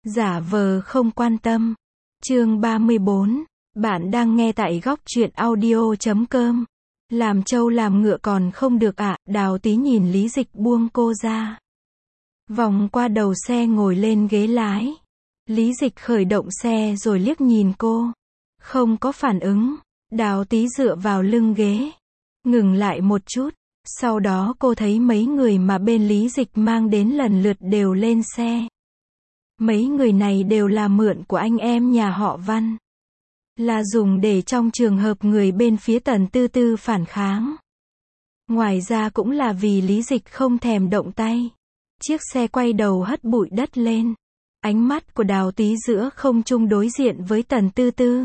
Giả vờ không quan tâm. Chương 34. Bạn đang nghe tại góc truyện audio.com. Làm trâu làm ngựa còn không được ạ. Đào Tí nhìn Lý Dịch buông cô ra. Vòng qua đầu xe ngồi lên ghế lái. Lý Dịch khởi động xe rồi liếc nhìn cô. Không có phản ứng. Đào Tí dựa vào lưng ghế. Ngừng lại một chút. Sau đó cô thấy mấy người mà bên Lý Dịch mang đến lần lượt đều lên xe. Mấy người này đều là mượn của anh em nhà họ Văn. Là dùng để trong trường hợp người bên phía Tần Tư Tư phản kháng. Ngoài ra cũng là vì Lý Dịch không thèm động tay. Chiếc xe quay đầu hất bụi đất lên. Ánh mắt của Đào Tí giữa không trung đối diện với Tần Tư Tư.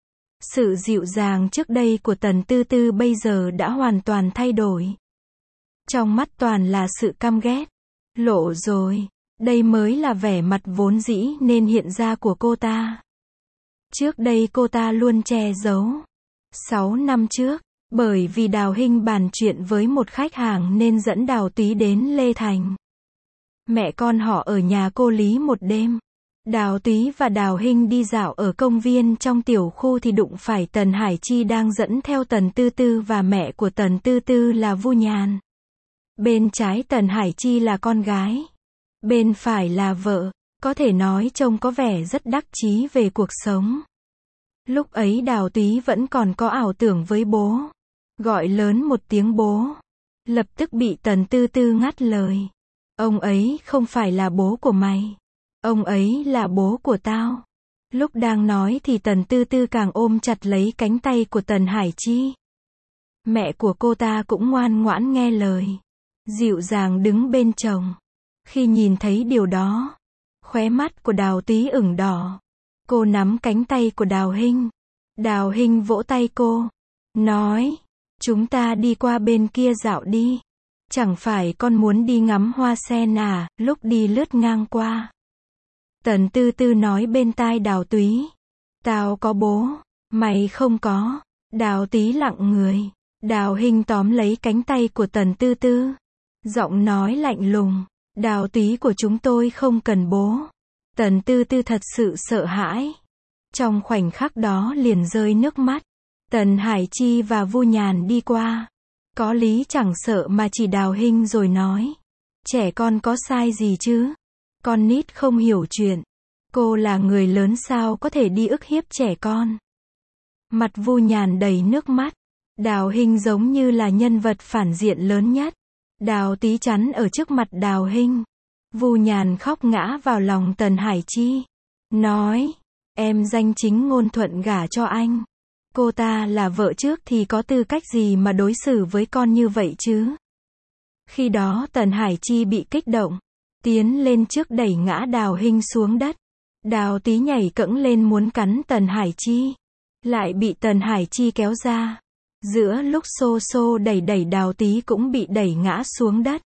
Sự dịu dàng trước đây của Tần Tư Tư bây giờ đã hoàn toàn thay đổi. Trong mắt toàn là sự căm ghét. Lộ rồi. Đây mới là vẻ mặt vốn dĩ nên hiện ra của cô ta. Trước đây cô ta luôn che giấu. 6 năm trước, bởi vì Đào Hinh bàn chuyện với một khách hàng nên dẫn Đào Tí đến Lê Thành. Mẹ con họ ở nhà cô Lý một đêm. Đào Tí và Đào Hinh đi dạo ở công viên trong tiểu khu thì đụng phải Tần Hải Chi đang dẫn theo Tần Tư Tư và mẹ của Tần Tư Tư là Vu Nhàn. Bên trái Tần Hải Chi là con gái. Bên phải là vợ, có thể nói trông có vẻ rất đắc chí về cuộc sống. Lúc ấy Đào Tí vẫn còn có ảo tưởng với bố. Gọi lớn một tiếng bố. Lập tức bị Tần Tư Tư ngắt lời. Ông ấy không phải là bố của mày. Ông ấy là bố của tao. Lúc đang nói thì Tần Tư Tư càng ôm chặt lấy cánh tay của Tần Hải Chi. Mẹ của cô ta cũng ngoan ngoãn nghe lời. Dịu dàng đứng bên chồng. Khi nhìn thấy điều đó, khóe mắt của Đào Tí ửng đỏ. Cô nắm cánh tay của Đào Hinh. Đào Hinh vỗ tay cô. Nói, chúng ta đi qua bên kia dạo đi. Chẳng phải con muốn đi ngắm hoa sen à, lúc đi lướt ngang qua. Tần Tư Tư nói bên tai Đào Tí. Tao có bố, mày không có. Đào Tí lặng người. Đào Hinh tóm lấy cánh tay của Tần Tư Tư. Giọng nói lạnh lùng. Đào Tí của chúng tôi không cần bố. Tần Tư Tư thật sự sợ hãi. Trong khoảnh khắc đó liền rơi nước mắt. Tần Hải Chi và Vu Nhàn đi qua. Có lý chẳng sợ mà chỉ Đào Hinh rồi nói. Trẻ con có sai gì chứ? Con nít không hiểu chuyện. Cô là người lớn sao có thể đi ức hiếp trẻ con? Mặt Vu Nhàn đầy nước mắt. Đào Hinh giống như là nhân vật phản diện lớn nhất. Đào Tí chắn ở trước mặt Đào Hinh. Vu Nhàn khóc ngã vào lòng Tần Hải Chi. Nói, em danh chính ngôn thuận gả cho anh. Cô ta là vợ trước thì có tư cách gì mà đối xử với con như vậy chứ? Khi đó Tần Hải Chi bị kích động. Tiến lên trước đẩy ngã Đào Hinh xuống đất. Đào Tí nhảy cẫng lên muốn cắn Tần Hải Chi. Lại bị Tần Hải Chi kéo ra. Giữa lúc xô xô đẩy đẩy Đào Tí cũng bị đẩy ngã xuống đất.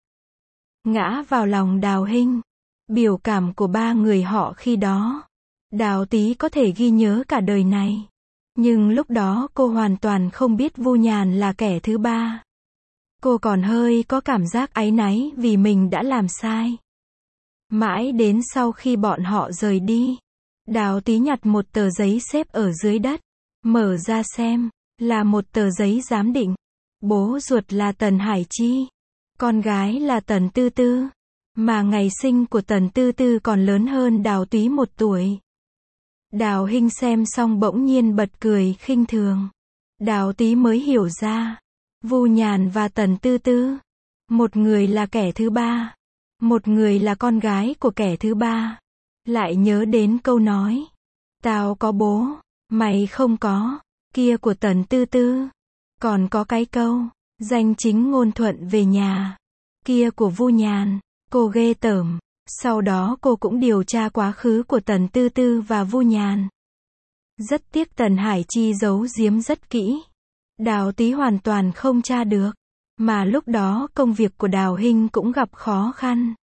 Ngã vào lòng Đào Hinh. Biểu cảm của ba người họ khi đó. Đào Tí có thể ghi nhớ cả đời này. Nhưng lúc đó cô hoàn toàn không biết Vu Nhàn là kẻ thứ ba. Cô còn hơi có cảm giác áy náy vì mình đã làm sai. Mãi đến sau khi bọn họ rời đi. Đào Tí nhặt một tờ giấy xếp ở dưới đất. Mở ra xem. Là một tờ giấy giám định. Bố ruột là Tần Hải Chi. Con gái là Tần Tư Tư. Mà ngày sinh của Tần Tư Tư còn lớn hơn Đào Tí 1 tuổi. Đào Hinh xem xong bỗng nhiên bật cười khinh thường. Đào Tí mới hiểu ra. Vu Nhàn và Tần Tư Tư. Một người là kẻ thứ ba. Một người là con gái của kẻ thứ ba. Lại nhớ đến câu nói. Tao có bố, mày không có. Kia của Tần Tư Tư. Còn có cái câu. Danh chính ngôn thuận về nhà. Kia của Vu Nhàn. Cô ghê tởm. Sau đó cô cũng điều tra quá khứ của Tần Tư Tư và Vu Nhàn. Rất tiếc Tần Hải Chi giấu giếm rất kỹ. Đào Tí hoàn toàn không tra được. Mà lúc đó công việc của Đào Hinh cũng gặp khó khăn.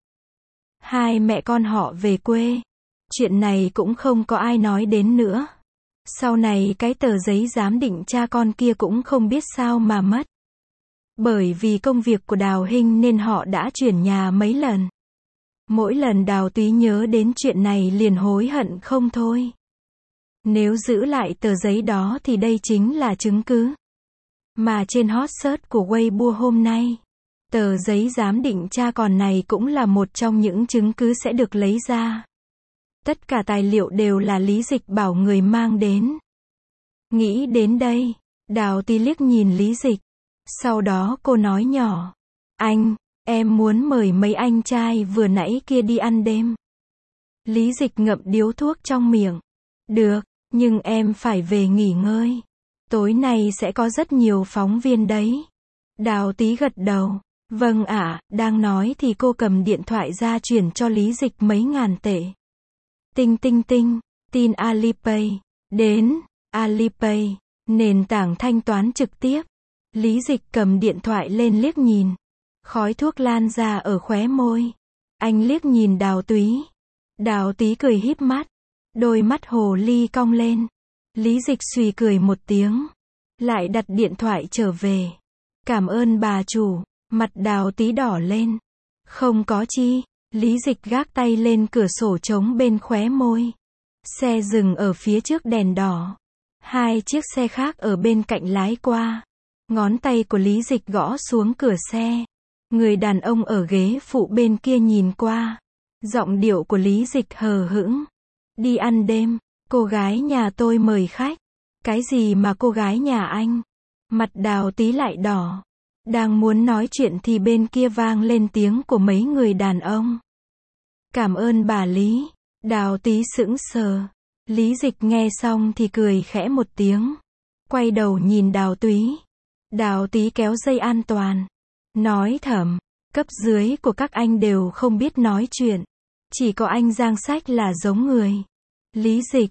Hai mẹ con họ về quê. Chuyện này cũng không có ai nói đến nữa. Sau này cái tờ giấy giám định cha con kia cũng không biết sao mà mất. Bởi vì công việc của Đào Hinh nên họ đã chuyển nhà mấy lần. Mỗi lần Đào Túy nhớ đến chuyện này liền hối hận không thôi. Nếu giữ lại tờ giấy đó thì đây chính là chứng cứ. Mà trên hot search của Weibo hôm nay, tờ giấy giám định cha con này cũng là một trong những chứng cứ sẽ được lấy ra. Tất cả tài liệu đều là Lý Dịch bảo người mang đến. Nghĩ đến đây, Đào Tí liếc nhìn Lý Dịch. Sau đó cô nói nhỏ. Anh, em muốn mời mấy anh trai vừa nãy kia đi ăn đêm. Lý Dịch ngậm điếu thuốc trong miệng. Được, nhưng em phải về nghỉ ngơi. Tối nay sẽ có rất nhiều phóng viên đấy. Đào Tí gật đầu. Vâng ạ, đang nói thì cô cầm điện thoại ra chuyển cho Lý Dịch mấy ngàn tệ. Tinh tinh tinh, tin Alipay. Đến, Alipay, nền tảng thanh toán trực tiếp. Lý Dịch cầm điện thoại lên liếc nhìn. Khói thuốc lan ra ở khóe môi. Anh liếc nhìn Đào Túy. Đào Tí cười híp mắt. Đôi mắt hồ ly cong lên. Lý Dịch xùy cười một tiếng. Lại đặt điện thoại trở về. Cảm ơn bà chủ. Mặt Đào Tí đỏ lên. Không có chi. Lý Dịch gác tay lên cửa sổ trống bên khóe môi. Xe dừng ở phía trước đèn đỏ. Hai chiếc xe khác ở bên cạnh lái qua. Ngón tay của Lý Dịch gõ xuống cửa xe. Người đàn ông ở ghế phụ bên kia nhìn qua. Giọng điệu của Lý Dịch hờ hững. Đi ăn đêm, cô gái nhà tôi mời khách. Cái gì mà cô gái nhà anh? Mặt Đào Tí lại đỏ. Đang muốn nói chuyện thì bên kia vang lên tiếng của mấy người đàn ông. Cảm ơn bà Lý. Đào Tí sững sờ. Lý Dịch nghe xong thì cười khẽ một tiếng. Quay đầu nhìn Đào Túy. Đào Tí kéo dây an toàn. Nói thầm, cấp dưới của các anh đều không biết nói chuyện. Chỉ có anh Giang Sách là giống người. Lý Dịch,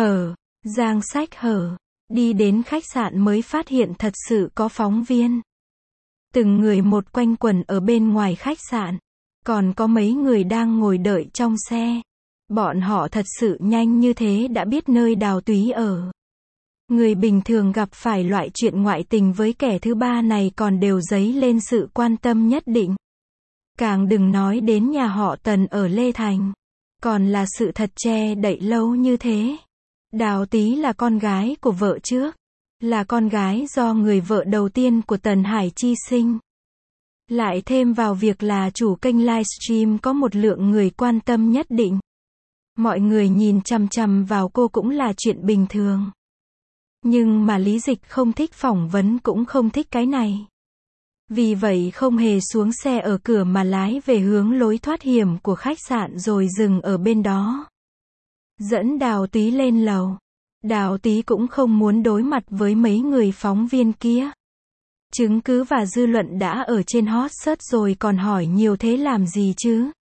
Giang Sách đi đến khách sạn mới phát hiện thật sự có phóng viên. Từng người một quanh quẩn ở bên ngoài khách sạn. Còn có mấy người đang ngồi đợi trong xe. Bọn họ thật sự nhanh như thế đã biết nơi Đào Túy ở. Người bình thường gặp phải loại chuyện ngoại tình với kẻ thứ ba này còn đều dấy lên sự quan tâm nhất định. Càng đừng nói đến nhà họ Tần ở Lê Thành. Còn là sự thật che đậy lâu như thế. Đào Tí là con gái của vợ trước. Là con gái do người vợ đầu tiên của Tần Hải Chi sinh. Lại thêm vào việc là chủ kênh livestream có một lượng người quan tâm nhất định. Mọi người nhìn chằm chằm vào cô cũng là chuyện bình thường. Nhưng mà Lý Dịch không thích phỏng vấn cũng không thích cái này. Vì vậy không hề xuống xe ở cửa mà lái về hướng lối thoát hiểm của khách sạn rồi dừng ở bên đó. Dẫn Đào Túy lên lầu. Đào Túy cũng không muốn đối mặt với mấy người phóng viên kia. Chứng cứ và dư luận đã ở trên hot search rồi còn hỏi nhiều thế làm gì chứ?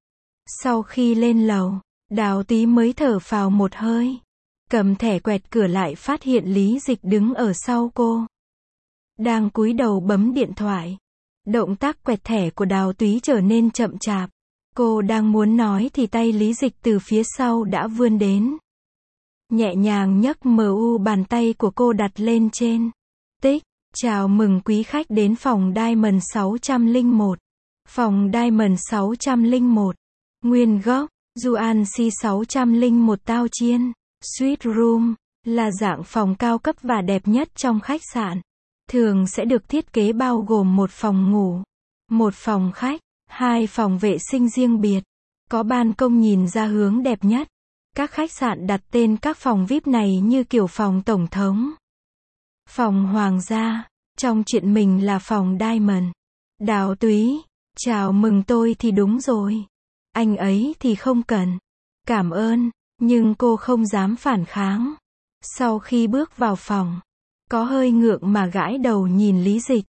Sau khi lên lầu, Đào Túy mới thở phào một hơi. Cầm thẻ quẹt cửa lại phát hiện Lý Dịch đứng ở sau cô. Đang cúi đầu bấm điện thoại. Động tác quẹt thẻ của Đào Túy trở nên chậm chạp. Cô đang muốn nói thì tay Lý Dịch từ phía sau đã vươn đến. Nhẹ nhàng nhấc bàn tay của cô đặt lên trên. Tích, chào mừng quý khách đến phòng Diamond 601. Phòng Diamond 601. Nguyên gốc, Yuan Si 601 Tao Chiên. Suite Room, là dạng phòng cao cấp và đẹp nhất trong khách sạn. Thường sẽ được thiết kế bao gồm một phòng ngủ, một phòng khách, hai phòng vệ sinh riêng biệt. Có ban công nhìn ra hướng đẹp nhất. Các khách sạn đặt tên các phòng VIP này như kiểu phòng tổng thống, phòng hoàng gia. Trong chuyện mình là phòng Diamond. Đào Túy, chào mừng tôi thì đúng rồi. Anh ấy thì không cần. Cảm ơn, nhưng cô không dám phản kháng. Sau khi bước vào phòng, có hơi ngượng mà gãi đầu nhìn Lý Dịch.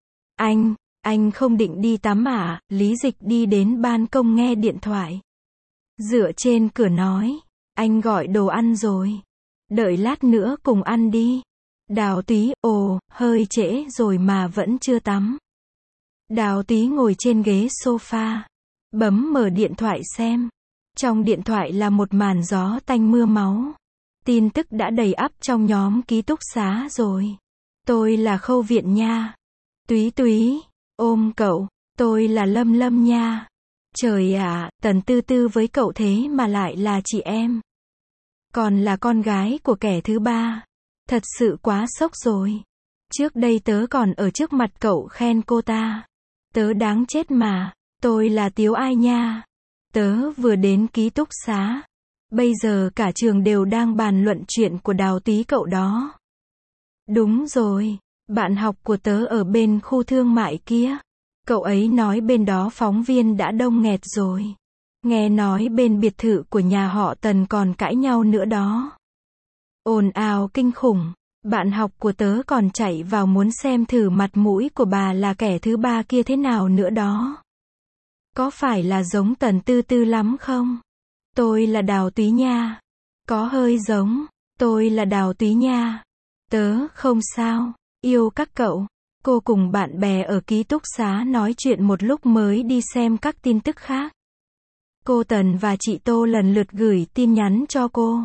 Anh không định đi tắm à? Lý Dịch đi đến ban công nghe điện thoại. Dựa trên cửa nói, anh gọi đồ ăn rồi. Đợi lát nữa cùng ăn đi. Đào Túy, hơi trễ rồi mà vẫn chưa tắm. Đào Túy ngồi trên ghế sofa, bấm mở điện thoại xem. Trong điện thoại là một màn gió tanh mưa máu. Tin tức đã đầy ắp trong nhóm ký túc xá rồi. Tôi là Khâu Viện nha. Túy Túy, ôm cậu. Tôi là Lâm Lâm nha. Trời ạ, Tần Tư Tư với cậu thế mà lại là chị em. Còn là con gái của kẻ thứ ba. Thật sự quá sốc rồi. Trước đây tớ còn ở trước mặt cậu khen cô ta. Tớ đáng chết mà. Tôi là Tiếu Ai nha. Tớ vừa đến ký túc xá. Bây giờ cả trường đều đang bàn luận chuyện của Đào Tí cậu đó. Đúng rồi. Bạn học của tớ ở bên khu thương mại kia. Cậu ấy nói bên đó phóng viên đã đông nghẹt rồi. Nghe nói bên biệt thự của nhà họ Tần còn cãi nhau nữa đó. Ồn ào kinh khủng. Bạn học của tớ còn chạy vào muốn xem thử mặt mũi của bà là kẻ thứ ba kia thế nào nữa đó. Có phải là giống Tần Tư Tư lắm không? Tôi là Đào Túy nha. Có hơi giống. Tôi là Đào Túy nha. Tớ không sao. Yêu các cậu. Cô cùng bạn bè ở ký túc xá nói chuyện một lúc mới đi xem các tin tức khác. Cô Tần và chị Tô lần lượt gửi tin nhắn cho cô.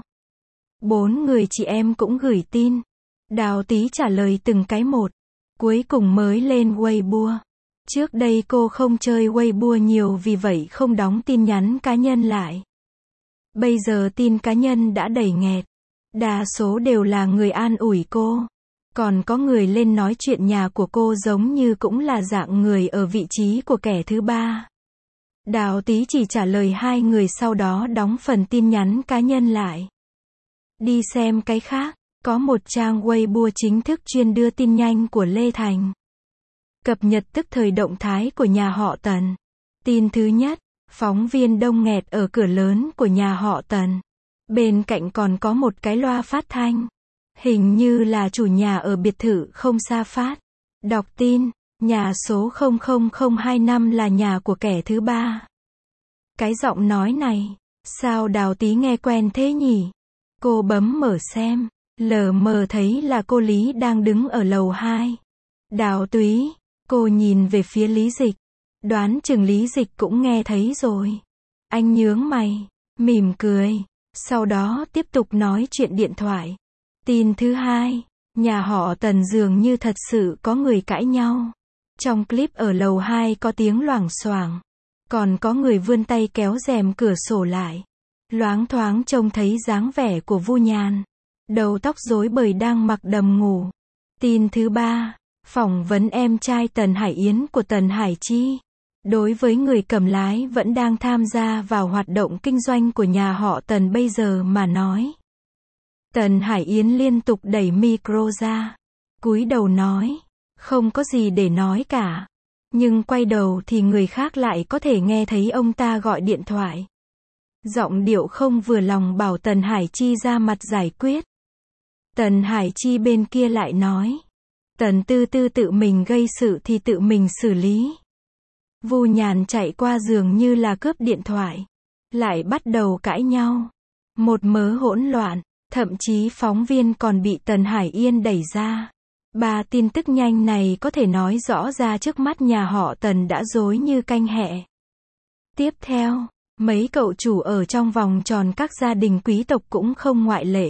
4 người chị em cũng gửi tin. Đào Tí trả lời từng cái một. Cuối cùng mới lên Weibo. Trước đây cô không chơi Weibo nhiều vì vậy không đóng tin nhắn cá nhân lại. Bây giờ tin cá nhân đã đầy nghẹt. Đa số đều là người an ủi cô. Còn có người lên nói chuyện nhà của cô giống như cũng là dạng người ở vị trí của kẻ thứ ba. Đào Tí chỉ trả lời 2 người sau đó đóng phần tin nhắn cá nhân lại. Đi xem cái khác, có một trang Weibo chính thức chuyên đưa tin nhanh của Lê Thành. Cập nhật tức thời động thái của nhà họ Tần. Tin thứ nhất, phóng viên đông nghẹt ở cửa lớn của nhà họ Tần. Bên cạnh còn có một cái loa phát thanh. Hình như là chủ nhà ở biệt thự không xa phát. Đọc tin, nhà số 00025 là nhà của kẻ thứ ba. Cái giọng nói này, sao Đào Tí nghe quen thế nhỉ? Cô bấm mở xem, lờ mờ thấy là cô Lý đang đứng ở lầu 2. Đào Túy, cô nhìn về phía Lý Dịch. Đoán chừng Lý Dịch cũng nghe thấy rồi. Anh nhướng mày, mỉm cười, sau đó tiếp tục nói chuyện điện thoại. Tin thứ hai, nhà họ Tần dường như thật sự có người cãi nhau. Trong clip ở lầu 2 có tiếng loảng xoảng. Còn có người vươn tay kéo rèm cửa sổ lại. Loáng thoáng trông thấy dáng vẻ của Vu Nhàn. Đầu tóc rối bời đang mặc đầm ngủ. Tin thứ ba, phỏng vấn em trai Tần Hải Yến của Tần Hải Chi. Đối với người cầm lái vẫn đang tham gia vào hoạt động kinh doanh của nhà họ Tần bây giờ mà nói. Tần Hải Yến liên tục đẩy micro ra. Cúi đầu nói. Không có gì để nói cả. Nhưng quay đầu thì người khác lại có thể nghe thấy ông ta gọi điện thoại. Giọng điệu không vừa lòng bảo Tần Hải Chi ra mặt giải quyết. Tần Hải Chi bên kia lại nói. Tần Tư Tư tự mình gây sự thì tự mình xử lý. Vu Nhàn chạy qua dường như là cướp điện thoại. Lại bắt đầu cãi nhau. Một mớ hỗn loạn. Thậm chí phóng viên còn bị Tần Hải Yên đẩy ra. 3 tin tức nhanh này có thể nói rõ ra trước mắt nhà họ Tần đã rối như canh hẹ. Tiếp theo, mấy cậu chủ ở trong vòng tròn các gia đình quý tộc cũng không ngoại lệ.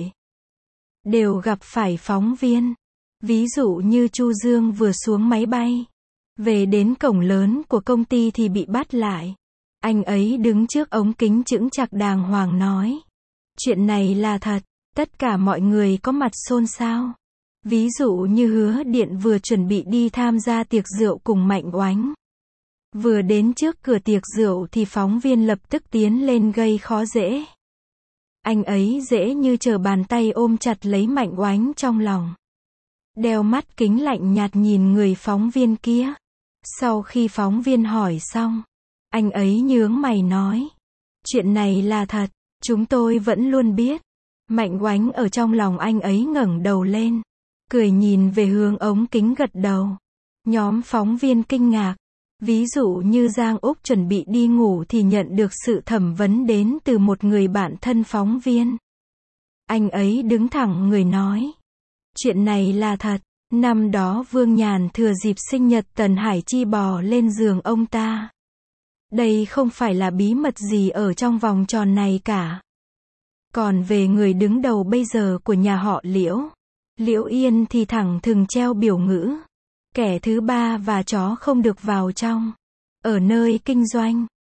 Đều gặp phải phóng viên. Ví dụ như Chu Dương vừa xuống máy bay. Về đến cổng lớn của công ty thì bị bắt lại. Anh ấy đứng trước ống kính chững chạc đàng hoàng nói. Chuyện này là thật. Tất cả mọi người có mặt xôn xao. Ví dụ như Hứa Điện vừa chuẩn bị đi tham gia tiệc rượu cùng Mạnh Oánh. Vừa đến trước cửa tiệc rượu thì phóng viên lập tức tiến lên gây khó dễ. Anh ấy dễ như trở bàn tay ôm chặt lấy Mạnh Oánh trong lòng. Đeo mắt kính lạnh nhạt nhìn người phóng viên kia. Sau khi phóng viên hỏi xong, anh ấy nhướng mày nói. Chuyện này là thật, chúng tôi vẫn luôn biết. Mạnh Oánh ở trong lòng anh ấy ngẩng đầu lên. Cười nhìn về hướng ống kính gật đầu. Nhóm phóng viên kinh ngạc. Ví dụ như Giang Úc chuẩn bị đi ngủ thì nhận được sự thẩm vấn đến từ một người bạn thân phóng viên. Anh ấy đứng thẳng người nói. Chuyện này là thật. Năm đó Vương Nhàn thừa dịp sinh nhật Tần Hải Chi bò lên giường ông ta. Đây không phải là bí mật gì ở trong vòng tròn này cả. Còn về người đứng đầu bây giờ của nhà họ Liễu. Liễu Yên thì thẳng thừng treo biểu ngữ. Kẻ thứ ba và chó không được vào trong. Ở nơi kinh doanh,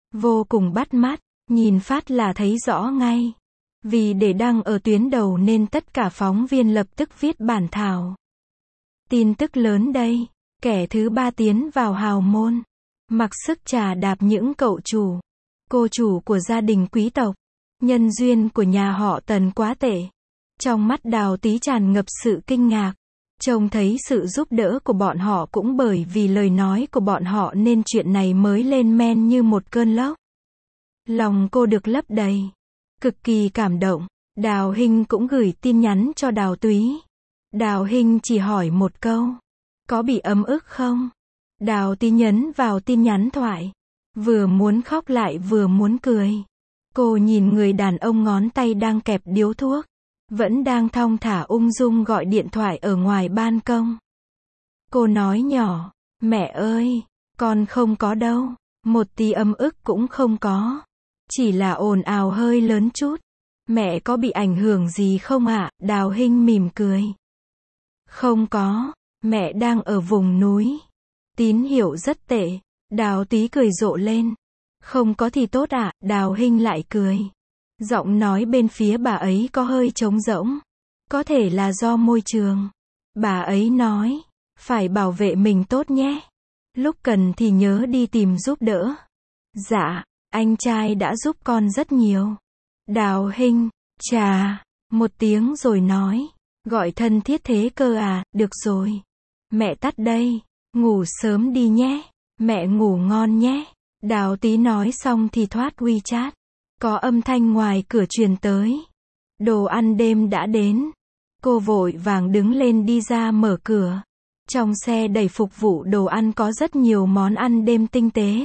Vô cùng bắt mắt, nhìn phát là thấy rõ ngay. Vì để đăng ở tuyến đầu nên tất cả phóng viên lập tức viết bản thảo. Tin tức lớn đây, kẻ thứ 3 tiến vào hào môn. Mặc sức trà đạp những cậu chủ, cô chủ của gia đình quý tộc. Nhân duyên của nhà họ Tần quá tệ. Trong mắt Đào Tý tràn ngập sự kinh ngạc. Trông thấy sự giúp đỡ của bọn họ cũng bởi vì lời nói của bọn họ nên chuyện này mới lên men như một cơn lốc. Lòng cô được lấp đầy. Cực kỳ cảm động. Đào Hinh cũng gửi tin nhắn cho Đào Túy. Đào Hinh chỉ hỏi một câu. Có bị ấm ức không? Đào Tý nhấn vào tin nhắn thoại. Vừa muốn khóc lại vừa muốn cười. Cô nhìn người đàn ông ngón tay đang kẹp điếu thuốc. Vẫn đang thong thả ung dung gọi điện thoại ở ngoài ban công. Cô nói nhỏ. Mẹ ơi, con không có đâu. Một tí ấm ức cũng không có. Chỉ là ồn ào hơi lớn chút. Mẹ có bị ảnh hưởng gì không ạ? Đào Hinh mỉm cười. Không có, mẹ đang ở vùng núi. Tín hiệu rất tệ. Đào Tý cười rộ lên. Không có thì tốt ạ, Đào Hinh lại cười. Giọng nói bên phía bà ấy có hơi trống rỗng. Có thể là do môi trường. Bà ấy nói, phải bảo vệ mình tốt nhé. Lúc cần thì nhớ đi tìm giúp đỡ. Dạ, anh trai đã giúp con rất nhiều. Đào Hinh, chà, một tiếng rồi nói. Gọi thân thiết thế cơ à, được rồi. Mẹ tắt đây, ngủ sớm đi nhé. Mẹ ngủ ngon nhé. Đào Tý nói xong thì thoát WeChat. Có âm thanh ngoài cửa truyền tới. Đồ ăn đêm đã đến. Cô vội vàng đứng lên đi ra mở cửa. Trong xe đầy phục vụ đồ ăn có rất nhiều món ăn đêm tinh tế.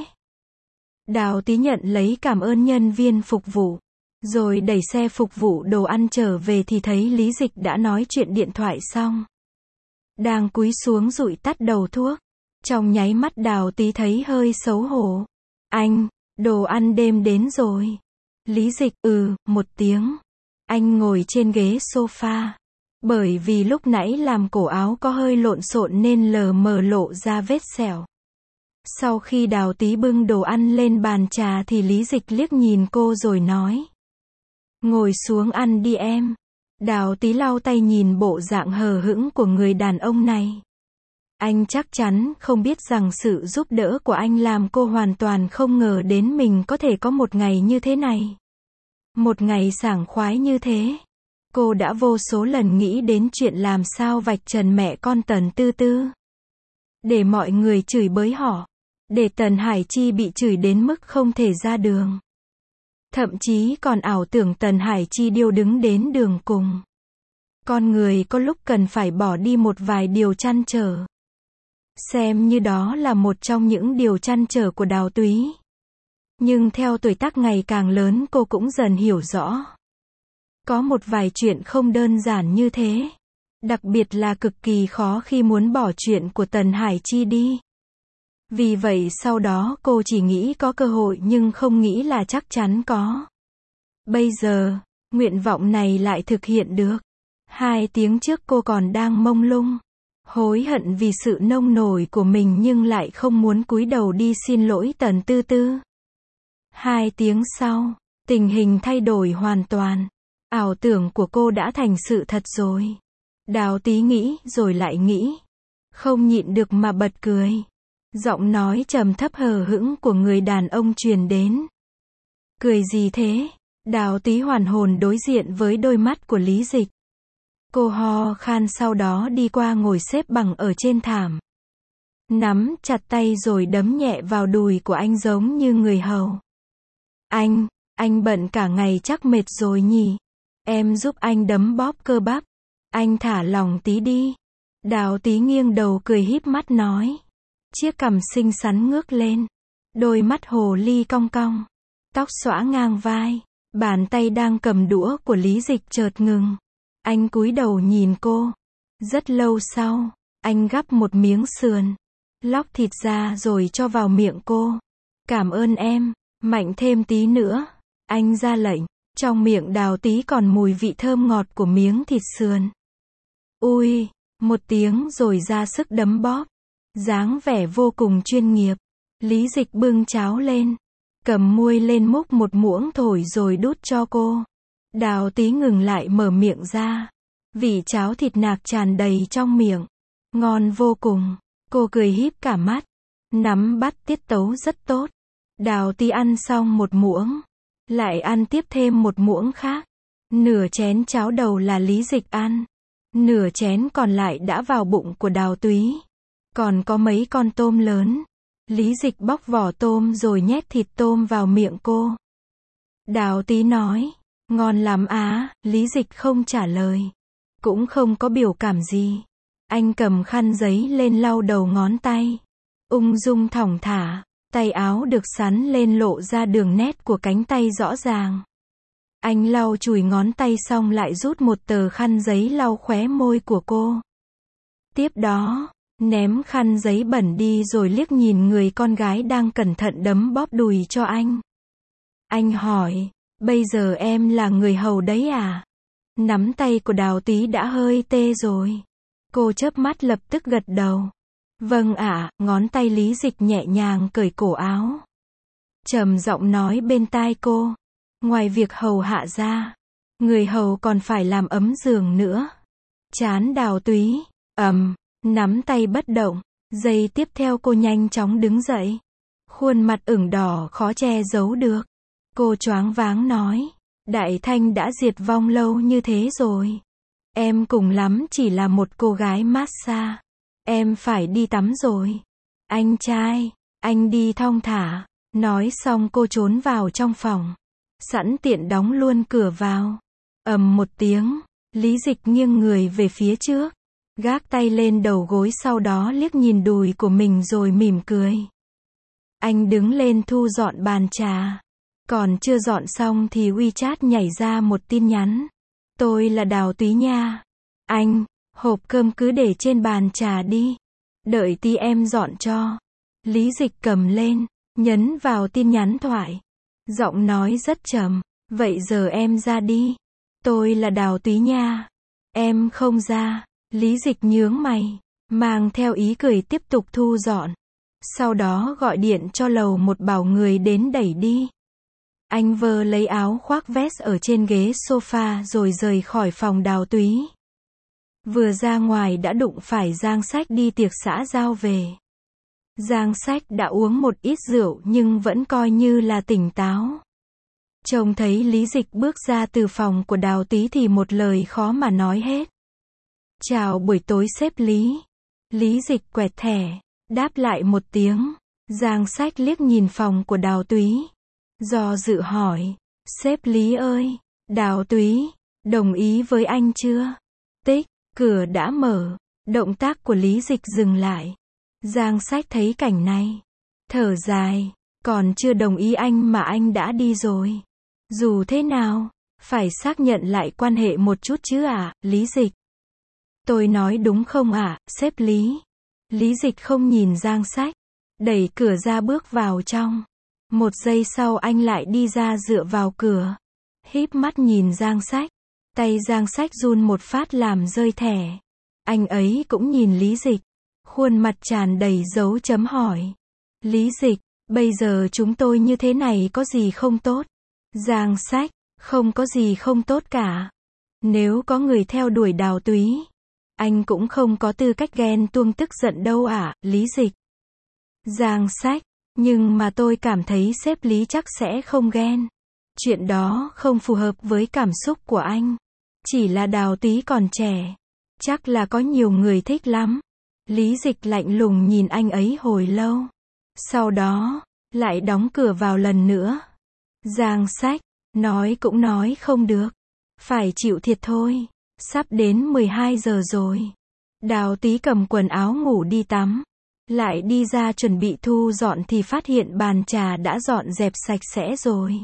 Đào Tý nhận lấy cảm ơn nhân viên phục vụ. Rồi đẩy xe phục vụ đồ ăn trở về thì thấy Lý Dịch đã nói chuyện điện thoại xong. Đang cúi xuống dụi tắt đầu thuốc. Trong nháy mắt Đào Tý thấy hơi xấu hổ. Anh, đồ ăn đêm đến rồi. Lý Dịch, một tiếng. Anh ngồi trên ghế sofa. Bởi vì lúc nãy làm cổ áo có hơi lộn xộn nên lờ mờ lộ ra vết sẹo. Sau khi Đào Tý bưng đồ ăn lên bàn trà thì Lý Dịch liếc nhìn cô rồi nói. Ngồi xuống ăn đi em. Đào Tý lau tay nhìn bộ dạng hờ hững của người đàn ông này. Anh chắc chắn không biết rằng sự giúp đỡ của anh làm cô hoàn toàn không ngờ đến mình có thể có một ngày như thế này. Một ngày sảng khoái như thế. Cô đã vô số lần nghĩ đến chuyện làm sao vạch trần mẹ con Tần Tư Tư. Để mọi người chửi bới họ. Để Tần Hải Chi bị chửi đến mức không thể ra đường. Thậm chí còn ảo tưởng Tần Hải Chi điêu đứng đến đường cùng. Con người có lúc cần phải bỏ đi một vài điều trăn trở. Xem như đó là một trong những điều trăn trở của Đào Túy. Nhưng theo tuổi tác ngày càng lớn cô cũng dần hiểu rõ. Có một vài chuyện không đơn giản như thế. Đặc biệt là cực kỳ khó khi muốn bỏ chuyện của Tần Hải Chi đi. Vì vậy sau đó cô chỉ nghĩ có cơ hội nhưng không nghĩ là chắc chắn có. Bây giờ, nguyện vọng này lại thực hiện được. 2 tiếng trước cô còn đang mông lung. Hối hận vì sự nông nổi của mình nhưng lại không muốn cúi đầu đi xin lỗi Tần Tư Tư. 2 tiếng sau, tình hình thay đổi hoàn toàn. Ảo tưởng của cô đã thành sự thật rồi. Đào Tý nghĩ rồi lại nghĩ. Không nhịn được mà bật cười. Giọng nói trầm thấp hờ hững của người đàn ông truyền đến. Cười gì thế? Đào Tý hoàn hồn đối diện với đôi mắt của Lý Dịch. Cô ho khan sau đó đi qua ngồi xếp bằng ở trên thảm. Nắm chặt tay rồi đấm nhẹ vào đùi của anh giống như người hầu. Anh bận cả ngày chắc mệt rồi nhỉ? Em giúp anh đấm bóp cơ bắp. Anh thả lỏng tí đi. Đào Tý nghiêng đầu cười híp mắt nói. Chiếc cằm xinh xắn ngước lên. Đôi mắt hồ ly cong cong. Tóc xõa ngang vai. Bàn tay đang cầm đũa của Lý Dịch chợt ngừng. Anh cúi đầu nhìn cô. Rất lâu sau, anh gắp một miếng sườn. Lóc thịt ra rồi cho vào miệng cô. Cảm ơn em, mạnh thêm tí nữa. Anh ra lệnh. Trong miệng Đào Tý còn mùi vị thơm ngọt của miếng thịt sườn. Ui, một tiếng rồi ra sức đấm bóp. Dáng vẻ vô cùng chuyên nghiệp. Lý Dịch bưng cháo lên. cầm muôi lên múc một muỗng thổi rồi đút cho cô. Đào Tí ngừng lại mở miệng ra. Vị cháo thịt nạc tràn đầy trong miệng. Ngon vô cùng. Cô cười híp cả mắt. Nắm bắt tiết tấu rất tốt. Đào Tí ăn xong một muỗng. Lại ăn tiếp thêm một muỗng khác. Nửa chén cháo đầu là Lý Dịch ăn. Nửa chén còn lại đã vào bụng của Đào Túy. Còn có mấy con tôm lớn. Lý Dịch bóc vỏ tôm rồi nhét thịt tôm vào miệng cô. Đào Tí nói, ngon lắm á, Lý Dịch không trả lời. Cũng không có biểu cảm gì. Anh cầm khăn giấy lên lau đầu ngón tay. Ung dung thong thả, tay áo được sắn lên lộ ra đường nét của cánh tay rõ ràng. Anh lau chùi ngón tay xong lại rút một tờ khăn giấy lau khóe môi của cô. Tiếp đó, ném khăn giấy bẩn đi rồi liếc nhìn người con gái đang cẩn thận đấm bóp đùi cho anh. Anh hỏi, bây giờ em là người hầu đấy à? Nắm tay của Đào Tí đã hơi tê rồi. Cô chớp mắt lập tức gật đầu. Vâng ạ, ngón tay Lý Dịch nhẹ nhàng cởi cổ áo. Trầm giọng nói bên tai cô. Ngoài việc hầu hạ ra, người hầu còn phải làm ấm giường nữa. Chán Đào Túy, nắm tay bất động. Giây tiếp theo cô nhanh chóng đứng dậy. Khuôn mặt ửng đỏ khó che giấu được. Cô choáng váng nói. Đại Thanh đã diệt vong lâu như thế rồi. Em cùng lắm chỉ là một cô gái massage. Em phải đi tắm rồi. Anh trai, anh đi thong thả. Nói xong cô trốn vào trong phòng. Sẵn tiện đóng luôn cửa vào. Ầm một tiếng, Lý Dịch nghiêng người về phía trước. Gác tay lên đầu gối sau đó liếc nhìn đùi của mình rồi mỉm cười. Anh đứng lên thu dọn bàn trà. Còn chưa dọn xong thì WeChat nhảy ra một tin nhắn. Tôi là Đào Túy nha. Anh, hộp cơm cứ để trên bàn trà đi. Đợi tí em dọn cho. Lý Dịch cầm lên, nhấn vào tin nhắn thoại. Giọng nói rất trầm. Vậy giờ em ra đi. Tôi là Đào Túy nha. Em không ra. Lý Dịch nhướng mày, mang theo ý cười tiếp tục thu dọn. Sau đó gọi điện cho lầu một bảo người đến đẩy đi. Anh vơ lấy áo khoác vest ở trên ghế sofa rồi rời khỏi phòng Đào Túy. Vừa ra ngoài đã đụng phải Giang Sách đi tiệc xã giao về. Giang Sách đã uống một ít rượu nhưng vẫn coi như là tỉnh táo. Trông thấy Lý Dịch bước ra từ phòng của Đào Túy thì một lời khó mà nói hết. Chào buổi tối sếp Lý. Lý Dịch quẹt thẻ, đáp lại một tiếng. Giang Sách liếc nhìn phòng của Đào Túy. Do dự hỏi, sếp Lý ơi, Đào Túy, đồng ý với anh chưa? Tích, cửa đã mở, động tác của Lý Dịch dừng lại. Giang Sách thấy cảnh này, thở dài, còn chưa đồng ý anh mà anh đã đi rồi. Dù thế nào, phải xác nhận lại quan hệ một chút chứ ạ, Lý Dịch. Tôi nói đúng không ạ, sếp Lý? Lý Dịch không nhìn Giang Sách, đẩy cửa ra bước vào trong. Một giây sau anh lại đi ra dựa vào cửa, híp mắt nhìn Giang Sách. Tay Giang Sách run một phát làm rơi thẻ. Anh ấy cũng nhìn Lý Dịch, khuôn mặt tràn đầy dấu chấm hỏi. Lý Dịch, bây giờ chúng tôi như thế này có gì không tốt? Giang Sách, không có gì không tốt cả. Nếu có người theo đuổi Đào Túy, anh cũng không có tư cách ghen tuông tức giận đâu ạ, Lý Dịch. Giang Sách, nhưng mà tôi cảm thấy sếp Lý chắc sẽ không ghen. Chuyện đó không phù hợp với cảm xúc của anh. Chỉ là Đào Túy còn trẻ, chắc là có nhiều người thích lắm. Lý Dịch lạnh lùng nhìn anh ấy hồi lâu. Sau đó, lại đóng cửa vào lần nữa. Giang Sách, nói cũng nói không được. Phải chịu thiệt thôi. Sắp đến 12 giờ rồi. Đào Túy cầm quần áo ngủ đi tắm. Lại đi ra chuẩn bị thu dọn thì phát hiện bàn trà đã dọn dẹp sạch sẽ rồi.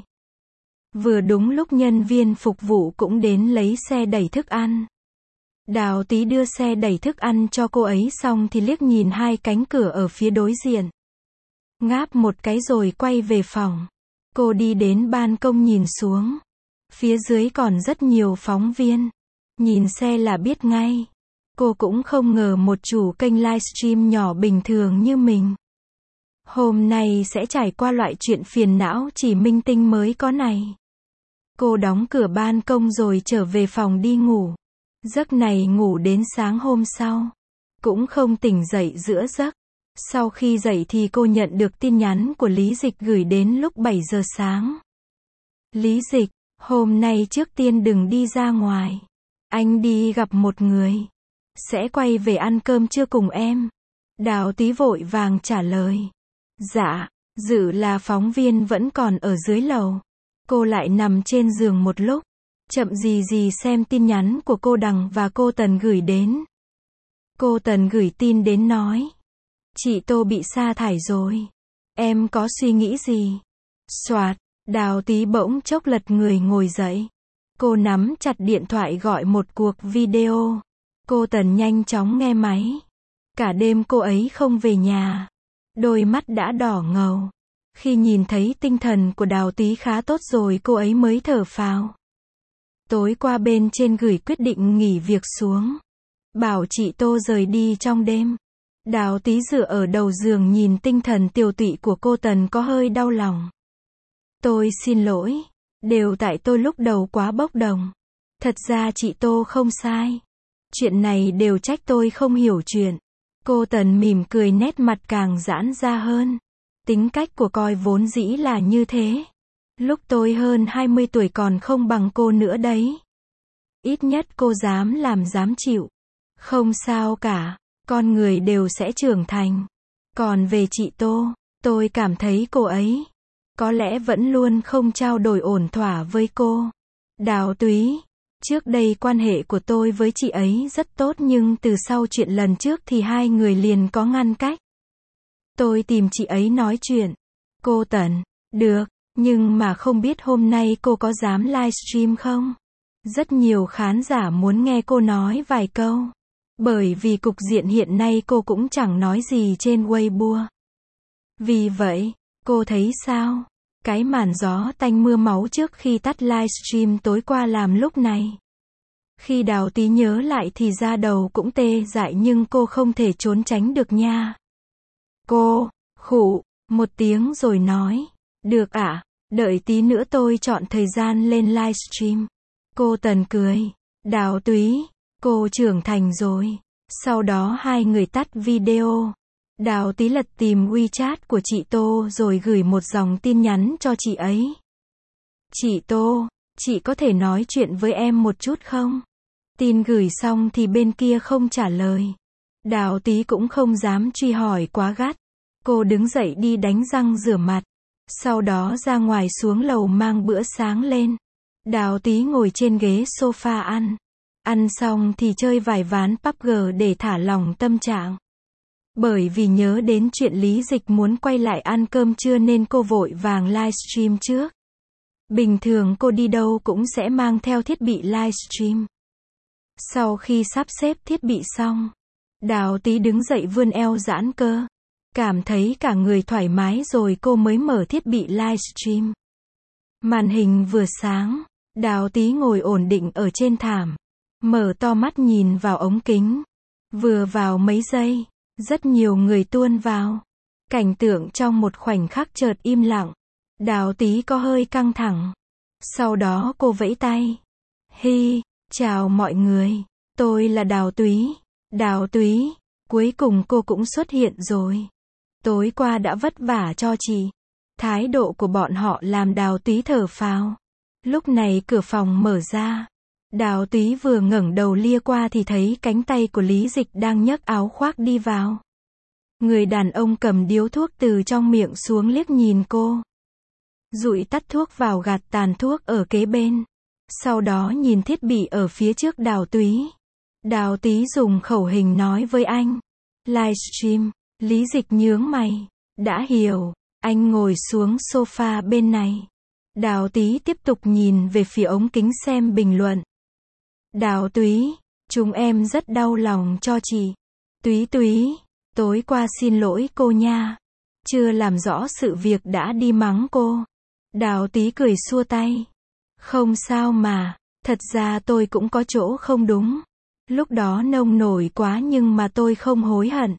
Vừa đúng lúc nhân viên phục vụ cũng đến lấy xe đẩy thức ăn. Đào Túy đưa xe đẩy thức ăn cho cô ấy xong thì liếc nhìn hai cánh cửa ở phía đối diện. Ngáp một cái rồi quay về phòng. Cô đi đến ban công nhìn xuống. Phía dưới còn rất nhiều phóng viên. Nhìn xe là biết ngay. Cô cũng không ngờ một chủ kênh livestream nhỏ bình thường như mình Hôm nay sẽ trải qua loại chuyện phiền não chỉ minh tinh mới có này. Cô đóng cửa ban công rồi trở về phòng đi ngủ. Giấc này ngủ đến sáng hôm sau. Cũng không tỉnh dậy giữa giấc. Sau khi dậy thì cô nhận được tin nhắn của Lý Dịch gửi đến lúc 7 giờ sáng. Lý Dịch, hôm nay trước tiên đừng đi ra ngoài. Anh đi gặp một người. Sẽ quay về ăn cơm trưa cùng em. Đào Tí vội vàng trả lời. Dạ, dự là phóng viên vẫn còn ở dưới lầu. Cô lại nằm trên giường một lúc. Chậm gì gì xem tin nhắn của cô Đằng và cô Tần gửi đến. Cô Tần gửi tin đến nói. Chị Tô bị sa thải rồi. Em có suy nghĩ gì? Soạt, Đào Tí bỗng chốc lật người ngồi dậy. Cô nắm chặt điện thoại gọi một cuộc video. Cô Tần nhanh chóng nghe máy. Cả đêm cô ấy không về nhà. Đôi mắt đã đỏ ngầu. Khi nhìn thấy tinh thần của Đào Tí khá tốt rồi cô ấy mới thở phào. Tối qua bên trên gửi quyết định nghỉ việc xuống. Bảo chị Tô rời đi trong đêm. Đào Tí dựa ở đầu giường nhìn tinh thần tiều tụy của cô Tần có hơi đau lòng. Tôi xin lỗi. Đều tại tôi lúc đầu quá bốc đồng. Thật ra chị Tô không sai. Chuyện này đều trách tôi không hiểu chuyện. Cô Tần mỉm cười nét mặt càng giãn ra hơn. Tính cách của coi vốn dĩ là như thế. Lúc tôi hơn 20 tuổi còn không bằng cô nữa đấy. Ít nhất cô dám làm dám chịu. Không sao cả. Con người đều sẽ trưởng thành. Còn về chị Tô, tôi cảm thấy cô ấy có lẽ vẫn luôn không trao đổi ổn thỏa với cô. Đào Túy, trước đây quan hệ của tôi với chị ấy rất tốt nhưng từ sau chuyện lần trước thì hai người liền có ngăn cách. Tôi tìm chị ấy nói chuyện. Cô Tần, được, nhưng mà không biết hôm nay cô có dám livestream không? Rất nhiều khán giả muốn nghe cô nói vài câu. Bởi vì cục diện hiện nay cô cũng chẳng nói gì trên Weibo. Vì vậy, cô thấy sao? Cái màn gió tanh mưa máu trước khi tắt livestream tối qua làm lúc này. Khi Đào Tí nhớ lại thì da đầu cũng tê dại nhưng cô không thể trốn tránh được nha. Cô, khụ, một tiếng rồi nói. Được ạ, đợi tí nữa tôi chọn thời gian lên livestream. Cô Tần cười. Đào Túy, cô trưởng thành rồi. Sau đó hai người tắt video. Đào Tí lật tìm WeChat của chị Tô rồi gửi một dòng tin nhắn cho chị ấy. Chị Tô, chị có thể nói chuyện với em một chút không? Tin gửi xong thì bên kia không trả lời. Đào Tí cũng không dám truy hỏi quá gắt. Cô đứng dậy đi đánh răng rửa mặt. Sau đó ra ngoài xuống lầu mang bữa sáng lên. Đào Tí ngồi trên ghế sofa ăn. Ăn xong thì chơi vài ván PUBG để thả lỏng tâm trạng. Bởi vì nhớ đến chuyện Lý Dịch muốn quay lại ăn cơm trưa nên cô vội vàng livestream trước. Bình thường cô đi đâu cũng sẽ mang theo thiết bị livestream. Sau khi sắp xếp thiết bị xong, Đào Tí đứng dậy vươn eo giãn cơ. Cảm thấy cả người thoải mái rồi cô mới mở thiết bị livestream. Màn hình vừa sáng, Đào Tí ngồi ổn định ở trên thảm. Mở to mắt nhìn vào ống kính. Vừa vào mấy giây, rất nhiều người tuôn vào. Cảnh tượng trong một khoảnh khắc chợt im lặng. Đào Tí có hơi căng thẳng. Sau đó cô vẫy tay. Hi, chào mọi người. Tôi là Đào Túy. Đào Túy, cuối cùng cô cũng xuất hiện rồi. Tối qua đã vất vả cho chị. Thái độ của bọn họ làm Đào Túy thở phào. Lúc này cửa phòng mở ra. Đào Túy vừa ngẩng đầu lia qua thì thấy cánh tay của Lý Dịch đang nhấc áo khoác đi vào. Người đàn ông cầm điếu thuốc từ trong miệng xuống liếc nhìn cô. Dụi tắt thuốc vào gạt tàn thuốc ở kế bên. Sau đó nhìn thiết bị ở phía trước Đào Túy. Đào Túy dùng khẩu hình nói với anh. Livestream. Lý Dịch nhướng mày. Đã hiểu. Anh ngồi xuống sofa bên này. Đào Túy tiếp tục nhìn về phía ống kính xem bình luận. Đào Túy, chúng em rất đau lòng cho chị. Túy Túy, tối qua xin lỗi cô nha. Chưa làm rõ sự việc đã đi mắng cô. Đào Túy cười xua tay. Không sao mà, thật ra tôi cũng có chỗ không đúng. Lúc đó nông nổi quá nhưng mà tôi không hối hận.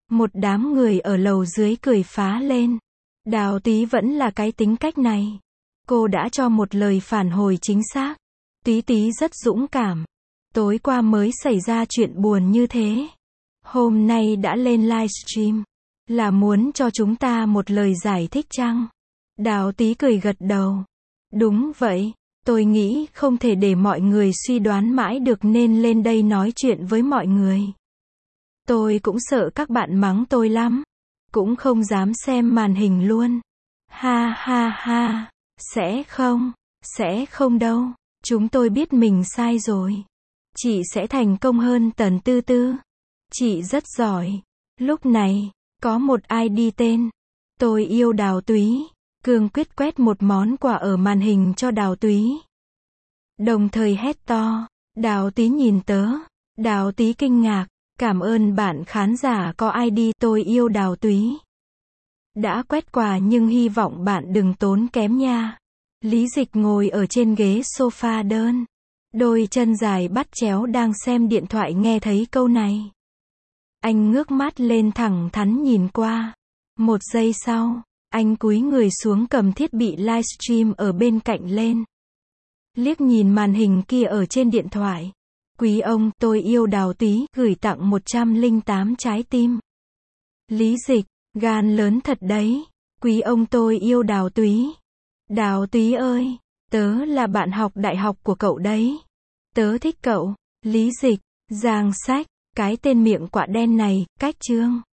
Một đám người ở lầu dưới cười phá lên. Đào Tí vẫn là cái tính cách này. Cô đã cho một lời phản hồi chính xác. Tí Tí rất dũng cảm. Tối qua mới xảy ra chuyện buồn như thế. Hôm nay đã lên livestream. Là muốn cho chúng ta một lời giải thích chăng? Đào Tí cười gật đầu. Đúng vậy. Tôi nghĩ không thể để mọi người suy đoán mãi được nên lên đây nói chuyện với mọi người. Tôi cũng sợ các bạn mắng tôi lắm. Cũng không dám xem màn hình luôn. Ha ha ha. Sẽ không đâu. Chúng tôi biết mình sai rồi. Chị sẽ thành công hơn Tần Tư Tư. Chị rất giỏi. Lúc này, có một ID tên Tôi yêu Đào Túy. Cương quyết quét một món quà ở màn hình cho Đào Túy. Đồng thời hét to. Đào Tí nhìn tớ. Đào Tí kinh ngạc. Cảm ơn bạn khán giả có ID Tôi yêu Đào Túy. Đã quét quà nhưng hy vọng bạn đừng tốn kém nha. Lý Dịch ngồi ở trên ghế sofa đơn. Đôi chân dài bắt chéo đang xem điện thoại nghe thấy câu này. Anh ngước mắt lên thẳng thắn nhìn qua. Một giây sau, anh cúi người xuống cầm thiết bị livestream ở bên cạnh lên. Liếc nhìn màn hình kia ở trên điện thoại. Quý ông, tôi yêu Đào Túy, gửi tặng 108 trái tim. Lý Dịch, gan lớn thật đấy. Quý ông tôi yêu Đào Túy. Đào Túy ơi, tớ là bạn học đại học của cậu đấy. Tớ thích cậu. Lý Dịch, Giang Sách, cái tên miệng quạ đen này, cách chương.